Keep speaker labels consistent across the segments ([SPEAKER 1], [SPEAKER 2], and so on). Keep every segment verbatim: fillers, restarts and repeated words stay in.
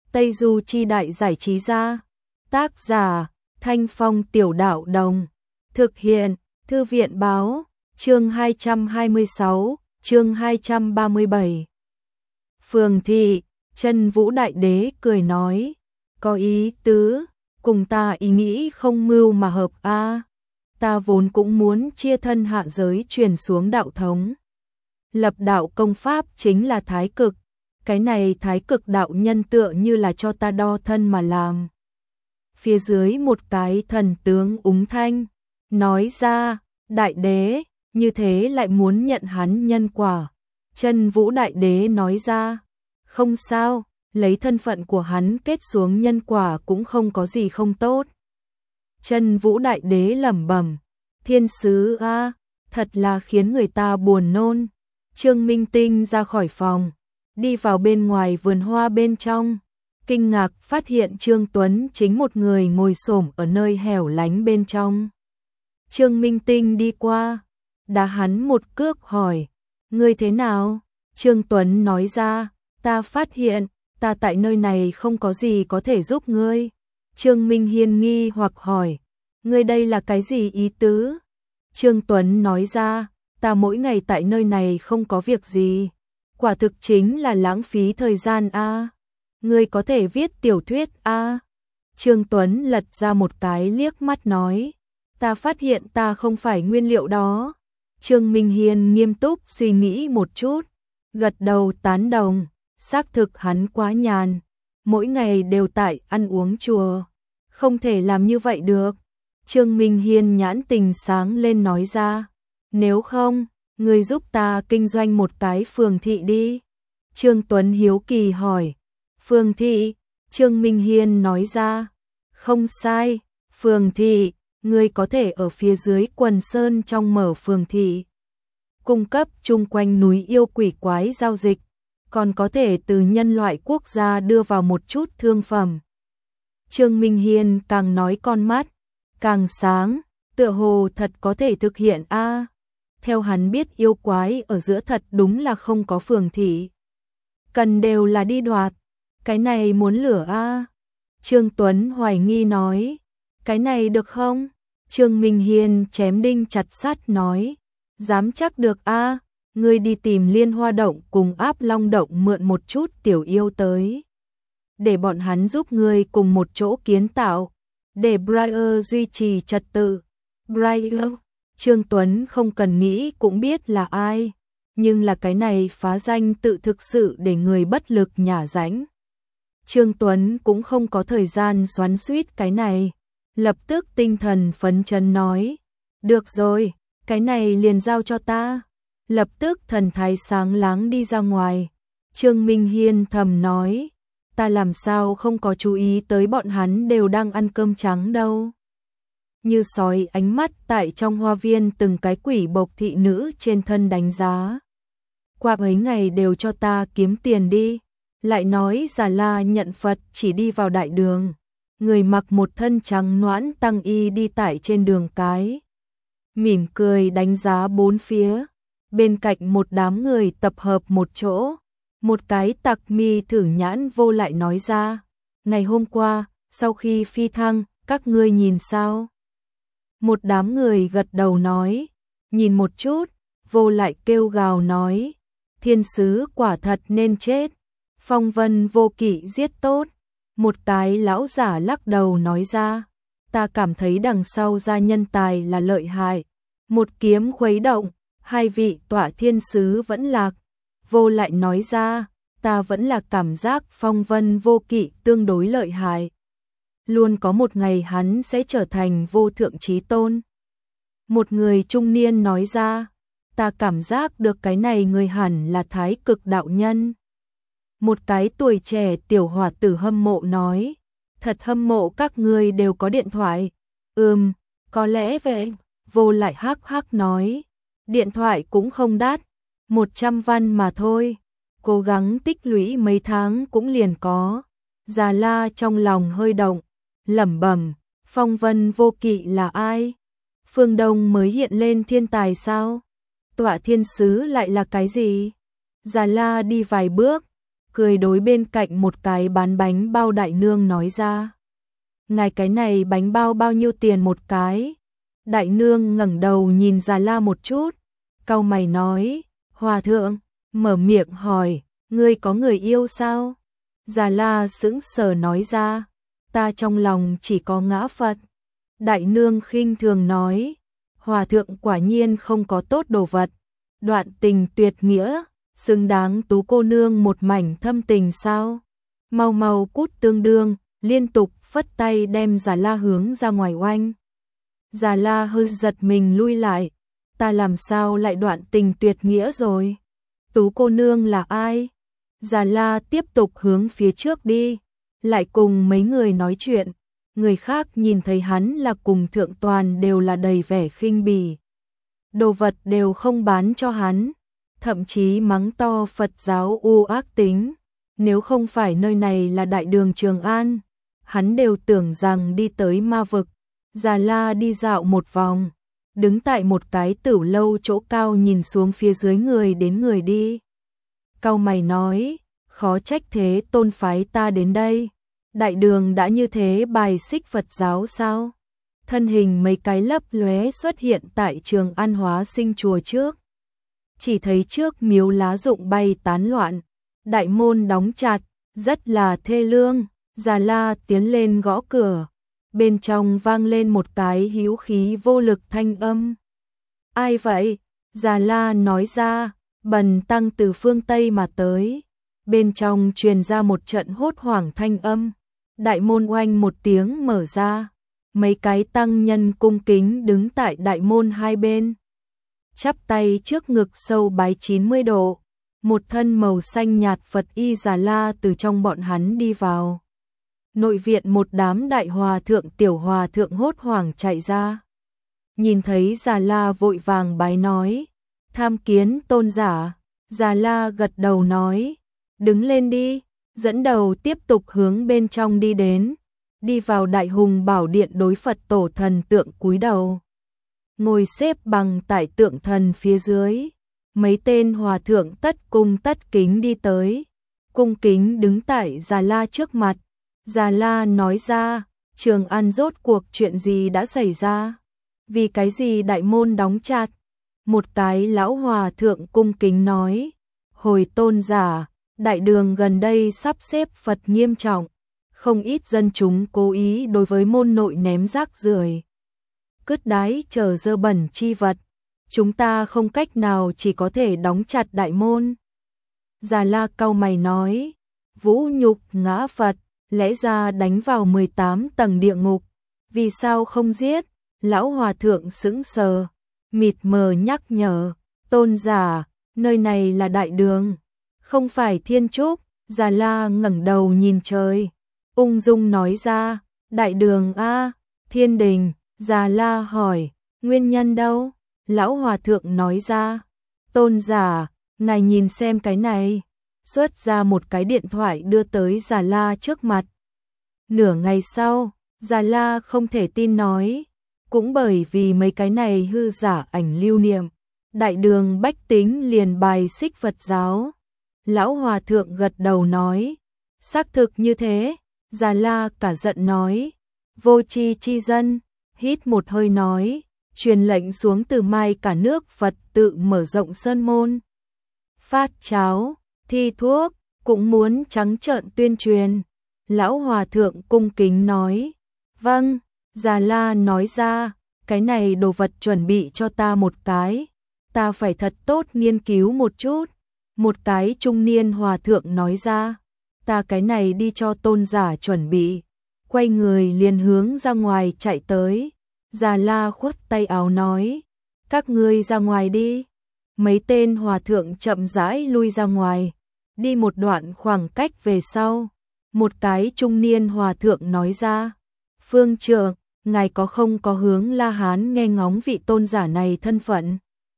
[SPEAKER 1] Tây Du Chi Đại Giải Trí Gia. Tác giả Thanh Phong Tiểu Đạo Đồng. Thực hiện Thư viện Báo. Chương hai trăm hai mươi sáu, chương hai trăm ba mươi bảy. Phường thị, Chân Vũ Đại Đế cười nói, có ý tứ, cùng ta ý nghĩ không mưu mà hợp a. Ta vốn cũng muốn chia thân hạ giới truyền xuống đạo thống. Lập đạo công pháp chính là thái cực, cái này thái cực đạo nhân tựa như là cho ta đo thân mà làm. Phía dưới một cái thần tướng úng thanh, nói ra, đại đế, như thế lại muốn nhận hắn nhân quả. Chân Vũ Đại Đế nói ra, không sao, lấy thân phận của hắn kết xuống nhân quả cũng không có gì không tốt. Chân Vũ Đại Đế lẩm bẩm, thiên sứ a, thật là khiến người ta buồn nôn. Trương Minh Tinh ra khỏi phòng, đi vào bên ngoài vườn hoa bên trong, kinh ngạc phát hiện Trương Tuấn chính một người ngồi xổm ở nơi hẻo lánh bên trong. Trương Minh Tinh đi qua, đá hắn một cước hỏi, ngươi thế nào? Trương Tuấn nói ra, ta phát hiện, ta tại nơi này không có gì có thể giúp ngươi. Trương Minh Hiên nghi hoặc hỏi, ngươi đây là cái gì ý tứ? Trương Tuấn nói ra, ta mỗi ngày tại nơi này không có việc gì, quả thực chính là lãng phí thời gian a. Ngươi có thể viết tiểu thuyết a. Trương Tuấn lật ra một cái liếc mắt nói, ta phát hiện ta không phải nguyên liệu đó. Trương Minh Hiên nghiêm túc suy nghĩ một chút, gật đầu tán đồng, xác thực hắn quá nhàn, mỗi ngày đều tại ăn uống chùa, không thể làm như vậy được. Trương Minh Hiên nhãn tình sáng lên nói ra, nếu không, ngươi giúp ta kinh doanh một cái phường thị đi. Trương Tuấn hiếu kỳ hỏi, phường thị? Trương Minh Hiên nói ra, không sai, phường thị, ngươi có thể ở phía dưới Quần Sơn trong mở phường thị, cung cấp chung quanh núi yêu quỷ quái giao dịch, còn có thể từ nhân loại quốc gia đưa vào một chút thương phẩm. Trương Minh Hiên càng nói con mắt càng sáng, tựa hồ thật có thể thực hiện a. Theo hắn biết yêu quái ở giữa thật đúng là không có phường thị, cần đều là đi đoạt, cái này muốn lửa a. Trương Tuấn hoài nghi nói, cái này được không? Trương Minh Hiên chém đinh chặt sắt nói, dám chắc được a, ngươi đi tìm Liên Hoa Động cùng Áp Long Động mượn một chút tiểu yêu tới, để bọn hắn giúp ngươi cùng một chỗ kiến tạo, để Briar duy trì trật tự. Briar, Trương Tuấn không cần nghĩ cũng biết là ai, nhưng là cái này phá danh tự thực sự để người bất lực nhả rãnh. Trương Tuấn cũng không có thời gian xoắn xuýt cái này, lập tức tinh thần phấn chấn nói, được rồi, cái này liền giao cho ta. Lập tức thần thái sáng láng đi ra ngoài. Trương Minh Hiên thầm nói, ta làm sao không có chú ý tới bọn hắn đều đang ăn cơm trắng đâu. Như sói ánh mắt tại trong hoa viên từng cái quỷ bộc thị nữ trên thân đánh giá. Qua mấy ngày đều cho ta kiếm tiền đi. Lại nói Già La nhận Phật chỉ đi vào đại đường. Người mặc một thân trắng noãn tăng y đi tại trên đường cái, mỉm cười đánh giá bốn phía. Bên cạnh một đám người tập hợp một chỗ, một cái tặc mi thử nhãn vô lại nói ra, ngày hôm qua, sau khi phi thăng, các ngươi nhìn sao? Một đám người gật đầu nói, nhìn một chút. Vô lại kêu gào nói, thiên sứ quả thật nên chết, phong vân vô kỵ giết tốt. Một cái lão giả lắc đầu nói ra, ta cảm thấy đằng sau gia nhân tài là lợi hại, một kiếm khuấy động, hai vị tọa thiên sứ vẫn lạc. Vô lại nói ra, ta vẫn là cảm giác phong vân vô kỵ tương đối lợi hại, luôn có một ngày hắn sẽ trở thành vô thượng chí tôn. Một người trung niên nói ra, ta cảm giác được cái này người hẳn là thái cực đạo nhân. Một cái tuổi trẻ tiểu hòa tử hâm mộ nói, thật hâm mộ các ngươi đều có điện thoại. Ừm, có lẽ vậy. Vô lại hắc hắc nói, điện thoại cũng không đắt, một trăm văn mà thôi, cố gắng tích lũy mấy tháng cũng liền có. Già La trong lòng hơi động, lẩm bẩm, phong vân vô kỵ là ai? Phương Đông mới hiện lên thiên tài sao? Tọa thiên sứ lại là cái gì? Già La đi vài bước, cười đối bên cạnh một cái bán bánh bao đại nương nói ra. Ngài cái này bánh bao bao nhiêu tiền một cái? Đại nương ngẩng đầu nhìn Già La một chút, cau mày nói, Hòa thượng, mở miệng hỏi, ngươi có người yêu sao? Già La sững sờ nói ra, ta trong lòng chỉ có ngã Phật. Đại nương khinh thường nói, Hòa thượng quả nhiên không có tốt đồ vật, đoạn tình tuyệt nghĩa, xứng đáng tú cô nương một mảnh thâm tình sao? Mau mau cút tương đương, liên tục phất tay đem Già La hướng ra ngoài oanh. Già La hơi giật mình lui lại, ta làm sao lại đoạn tình tuyệt nghĩa rồi? Tú cô nương là ai? Già La tiếp tục hướng phía trước đi, lại cùng mấy người nói chuyện. Người khác nhìn thấy hắn là cùng thượng toàn đều là đầy vẻ khinh bỉ. Đồ vật đều không bán cho hắn, thậm chí mắng to Phật giáo u ác tính. Nếu không phải nơi này là đại đường Trường An, hắn đều tưởng rằng đi tới ma vực. Già La đi dạo một vòng, đứng tại một cái tửu lâu chỗ cao nhìn xuống phía dưới người đến người đi. Cau mày nói, khó trách thế tôn phái ta đến đây. Đại đường đã như thế bài xích Phật giáo sao? Thân hình mấy cái lấp lóe xuất hiện tại Trường An Hóa Sinh chùa trước. Chỉ thấy trước miếu lá rụng bay tán loạn, đại môn đóng chặt, rất là thê lương. Già La tiến lên gõ cửa, bên trong vang lên một cái hữu khí vô lực thanh âm. Ai vậy? Già La nói ra, bần tăng từ phương Tây mà tới. Bên trong truyền ra một trận hốt hoảng thanh âm. Đại môn oanh một tiếng mở ra, mấy cái tăng nhân cung kính đứng tại đại môn hai bên, chắp tay trước ngực sâu bái chín mươi độ. Một thân màu xanh nhạt Phật y Già La từ trong bọn hắn đi vào. Nội viện một đám đại hòa thượng tiểu hòa thượng hốt hoảng chạy ra. Nhìn thấy Già La vội vàng bái nói, tham kiến tôn giả. Già La gật đầu nói, đứng lên đi, dẫn đầu tiếp tục hướng bên trong đi đến. Đi vào đại hùng bảo điện đối Phật tổ thần tượng cúi đầu. Ngồi xếp bằng tại tượng thần phía dưới. Mấy tên hòa thượng tất cung tất kính đi tới, cung kính đứng tại Già La trước mặt. Già La nói ra, Trường An rốt cuộc chuyện gì đã xảy ra? Vì cái gì đại môn đóng chặt? Một cái lão hòa thượng cung kính nói, hồi tôn giả, đại đường gần đây sắp xếp Phật nghiêm trọng, không ít dân chúng cố ý đối với môn nội ném rác rưởi, cứt đái chờ dơ bẩn chi vật. Chúng ta không cách nào, chỉ có thể đóng chặt đại môn. Già La cau mày nói, vũ nhục ngã Phật, lẽ ra đánh vào mười tám tầng địa ngục, vì sao không giết? Lão hòa thượng sững sờ, mịt mờ nhắc nhở, tôn giả, nơi này là đại đường, không phải thiên trúc. Già La ngẩng đầu nhìn trời, ung dung nói ra, đại đường a, thiên đình. Già La hỏi, nguyên nhân đâu? Lão hòa thượng nói ra, tôn giả, ngài nhìn xem cái này. Xuất ra một cái điện thoại đưa tới Già La trước mặt. Nửa ngày sau, Già La không thể tin nói, cũng bởi vì mấy cái này hư giả ảnh lưu niệm, đại đường bách tính liền bài xích Phật giáo. Lão hòa thượng gật đầu nói, xác thực như thế. Già La cả giận nói, vô tri chi dân. Hít một hơi nói, truyền lệnh xuống từ mai cả nước Phật tự mở rộng sơn môn, phát cháo, thi thuốc, cũng muốn trắng trợn tuyên truyền. Lão hòa thượng cung kính nói, vâng. Già La nói ra, cái này đồ vật chuẩn bị cho ta một cái, ta phải thật tốt nghiên cứu một chút. Một cái trung niên hòa thượng nói ra, ta cái này đi cho tôn giả chuẩn bị. Quay người liền hướng ra ngoài chạy tới. Già La khuất tay áo nói, các ngươi ra ngoài đi. Mấy tên hòa thượng chậm rãi lui ra ngoài, đi một đoạn khoảng cách về sau. Một cái trung niên hòa thượng nói ra, phương trượng, ngài có không có hướng La Hán nghe ngóng vị tôn giả này thân phận?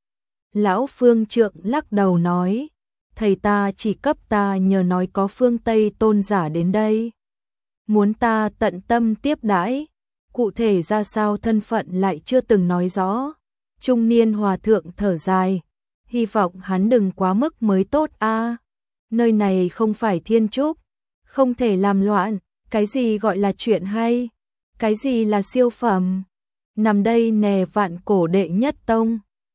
[SPEAKER 1] Lão phương trượng lắc đầu nói, thầy ta chỉ cấp ta nhờ nói có phương Tây tôn giả đến đây, muốn ta tận tâm tiếp đãi, cụ thể ra sao thân phận lại chưa từng nói rõ. Trung niên hòa thượng thở dài, hy vọng hắn đừng quá mức mới tốt a. Nơi này không phải thiên trúc, không thể làm loạn, cái gì gọi là chuyện hay, cái gì là siêu phẩm. Nằm đây nè vạn cổ đệ nhất tông.